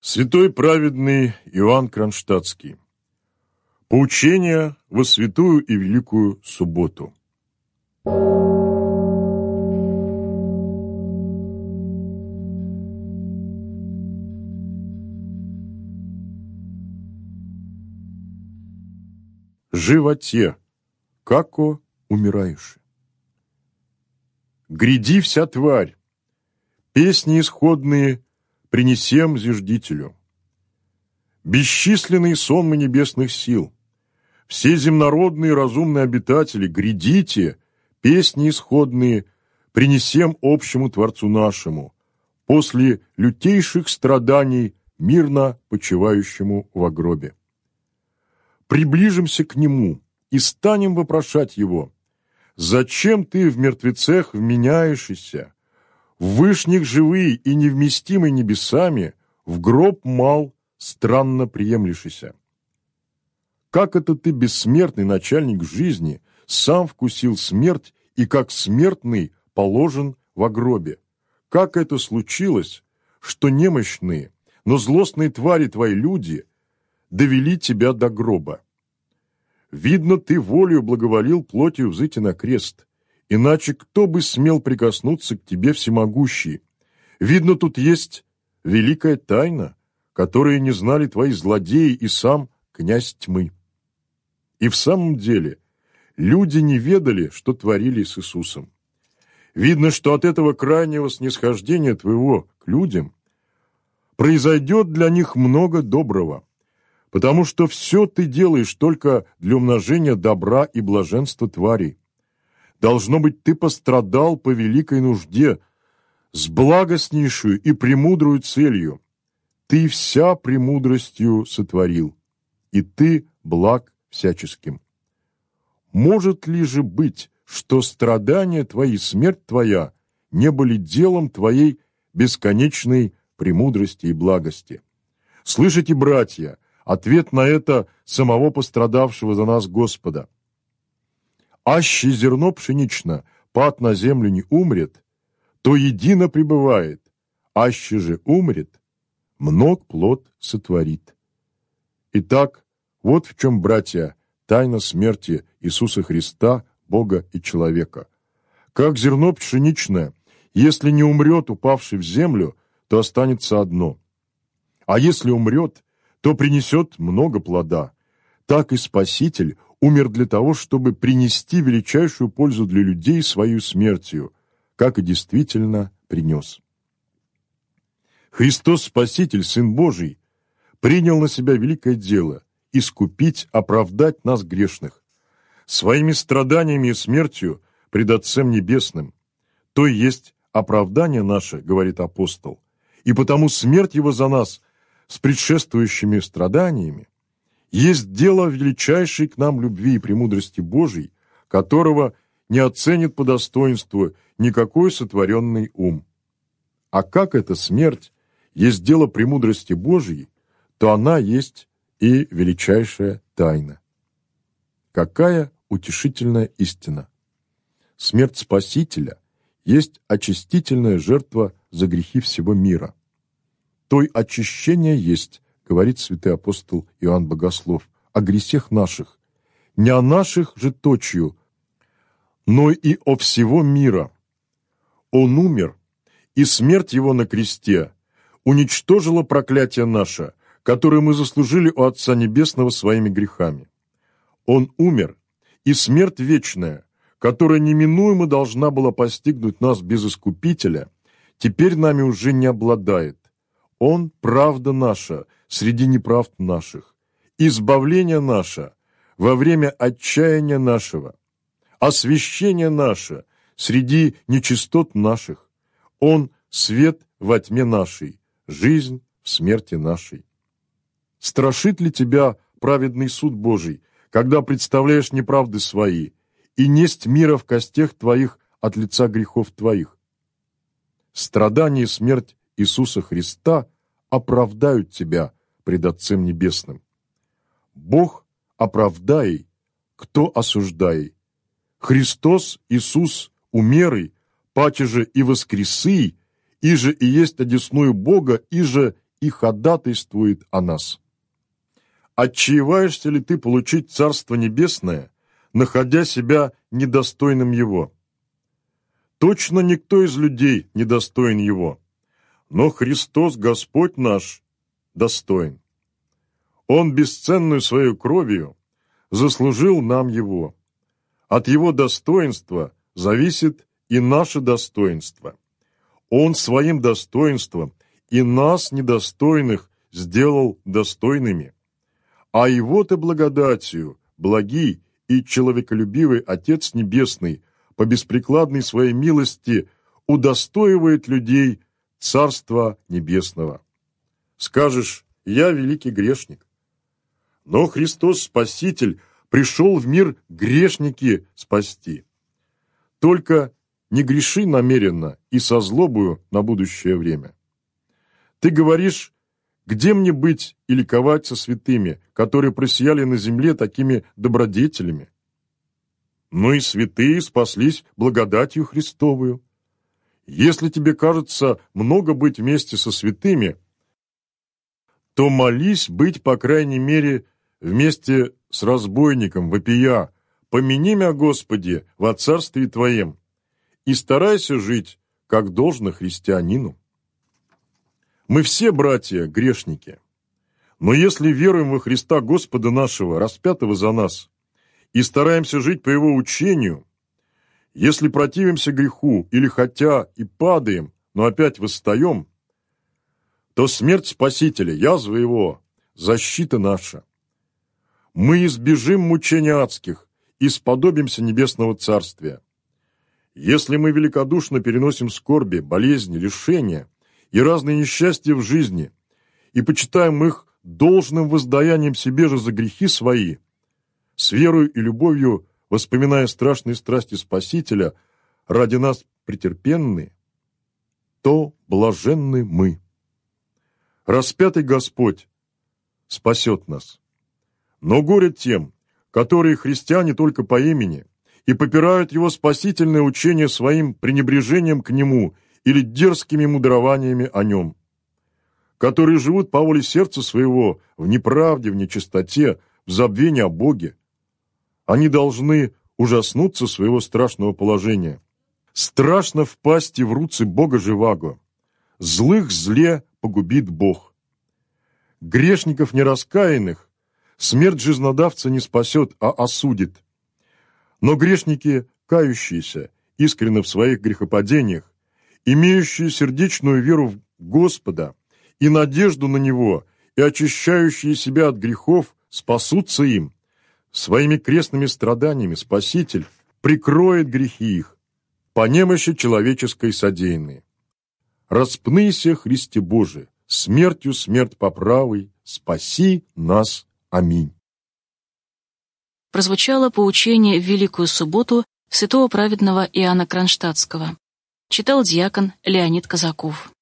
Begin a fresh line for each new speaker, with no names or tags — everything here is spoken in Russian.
Святой праведный Иоанн Кронштадтский. Поучение во святую и великую субботу. Животе, како умираешь. Гряди вся тварь, песни исходные принесем зиждителю. Бесчисленные сонмы небесных сил, все земнородные разумные обитатели, грядите, песни исходные принесем общему Творцу нашему, после лютейших страданий мирно почивающему во гробе. Приближимся к Нему и станем вопрошать Его: «Зачем Ты в мертвецах вменяешься, в вышних живые и невместимый небесами, в гроб мал странно приемлешься? Как это Ты, бессмертный начальник жизни, сам вкусил смерть и как смертный положен во гробе? Как это случилось, что немощные, но злостные твари Твои люди довели Тебя до гроба? Видно, Ты волею благоволил плотью взойти на крест, иначе кто бы смел прикоснуться к Тебе, всемогущий? Видно, тут есть великая тайна, которую не знали Твои злодеи и сам князь тьмы. И в самом деле люди не ведали, что творили с Иисусом. Видно, что от этого крайнего снисхождения Твоего к людям произойдет для них много доброго, потому что все Ты делаешь только для умножения добра и блаженства тварей. Должно быть, Ты пострадал по великой нужде, с благостнейшую и премудрую целью. Ты вся премудростью сотворил, и Ты благ всяческим. Может ли же быть, что страдания Твои, смерть Твоя не были делом Твоей бесконечной премудрости и благости? Слышите, братья, ответ на это самого пострадавшего за нас Господа. «Аще зерно пшенично пад на землю не умрет, то едино пребывает, аще же умрет, мног плод сотворит». Итак, вот в чем, братья, тайна смерти Иисуса Христа, Бога и человека. Как зерно пшеничное, если не умрет, упавший в землю, то останется одно. А если умрет, то принесет много плода. Так и Спаситель умер для того, чтобы принести величайшую пользу для людей свою смертью, как и действительно принес. Христос Спаситель, Сын Божий, принял на себя великое дело – искупить, оправдать нас грешных, своими страданиями и смертью пред Отцем Небесным. То и есть оправдание наше, говорит апостол, и потому смерть Его за нас с предшествующими страданиями есть дело величайшей к нам любви и премудрости Божией, которого не оценит по достоинству никакой сотворенный ум. А как эта смерть есть дело премудрости Божией, то она есть и величайшая тайна. Какая утешительная истина! Смерть Спасителя есть очистительная жертва за грехи всего мира. Той очищение есть, говорит святый апостол Иоанн Богослов, о грехах наших, не о наших же точью, но и о всего мира. Он умер, и смерть Его на кресте уничтожила проклятие наше, которое мы заслужили у Отца Небесного своими грехами. Он умер, и смерть вечная, которая неминуемо должна была постигнуть нас без Искупителя, теперь нами уже не обладает. Он – правда наша среди неправд наших, избавление наше во время отчаяния нашего, освящение наше среди нечистот наших. Он – свет во тьме нашей, жизнь в смерти нашей. Страшит ли тебя праведный суд Божий, когда представляешь неправды свои, и несть мира в костях твоих от лица грехов твоих? Страдание и смерть Иисуса Христа оправдают тебя пред Отцем Небесным. Бог оправдай, кто осуждай. Христос Иисус умерый, паче же и воскресы, иже и есть одесную Бога, иже и ходатайствует о нас. Отчаиваешься ли ты получить Царство Небесное, находя себя недостойным его? Точно никто из людей не достоин его, но Христос Господь наш достоин. Он бесценную своей кровью заслужил нам его. От его достоинства зависит и наше достоинство. Он своим достоинством и нас, недостойных, сделал достойными. А его-то благодатью, благий и человеколюбивый Отец Небесный по беспрекладной своей милости удостоивает людей Царства Небесного. Скажешь, я великий грешник. Но Христос Спаситель пришел в мир грешники спасти. Только не греши намеренно и со злобою на будущее время. Ты говоришь, где мне быть и ликовать со святыми, которые просияли на земле такими добродетелями? Ну и святые спаслись благодатью Христовую. Если тебе кажется много быть вместе со святыми, то молись быть, по крайней мере, вместе с разбойником, вопия: «Помяни мя, Господи, во царстве Твоем», и старайся жить, как должно христианину. Мы все, братья, грешники, но если веруем во Христа Господа нашего, распятого за нас, и стараемся жить по Его учению, если противимся греху или хотя и падаем, но опять восстаем, то смерть Спасителя, язва Его, защита наша. Мы избежим мучений адских и сподобимся небесного царствия. Если мы великодушно переносим скорби, болезни, лишения и разные несчастья в жизни и почитаем их должным воздаянием себе же за грехи свои, с верою и любовью воспоминая страшные страсти Спасителя, ради нас претерпенные, то блаженны мы. Распятый Господь спасет нас. Но горе тем, которые христиане только по имени и попирают Его спасительное учение своим пренебрежением к Нему или дерзкими мудрованиями о Нем, которые живут по воле сердца своего в неправде, в нечистоте, в забвении о Боге. Они должны ужаснуться своего страшного положения. Страшно впасть в руцы Бога живаго. Злых зле погубит Бог. Грешников нераскаянных смерть жизнодавца не спасет, а осудит. Но грешники, кающиеся искренне в своих грехопадениях, имеющие сердечную веру в Господа и надежду на Него, и очищающие себя от грехов, спасутся им. Своими крестными страданиями Спаситель прикроет грехи их, по немощи человеческой содеянные. Распнися, Христе Божий, смертью смерть поправой, спаси нас. Аминь.
Прозвучало поучение в Великую Субботу святого праведного Иоанна Кронштадтского. Читал диакон Леонид Казаков.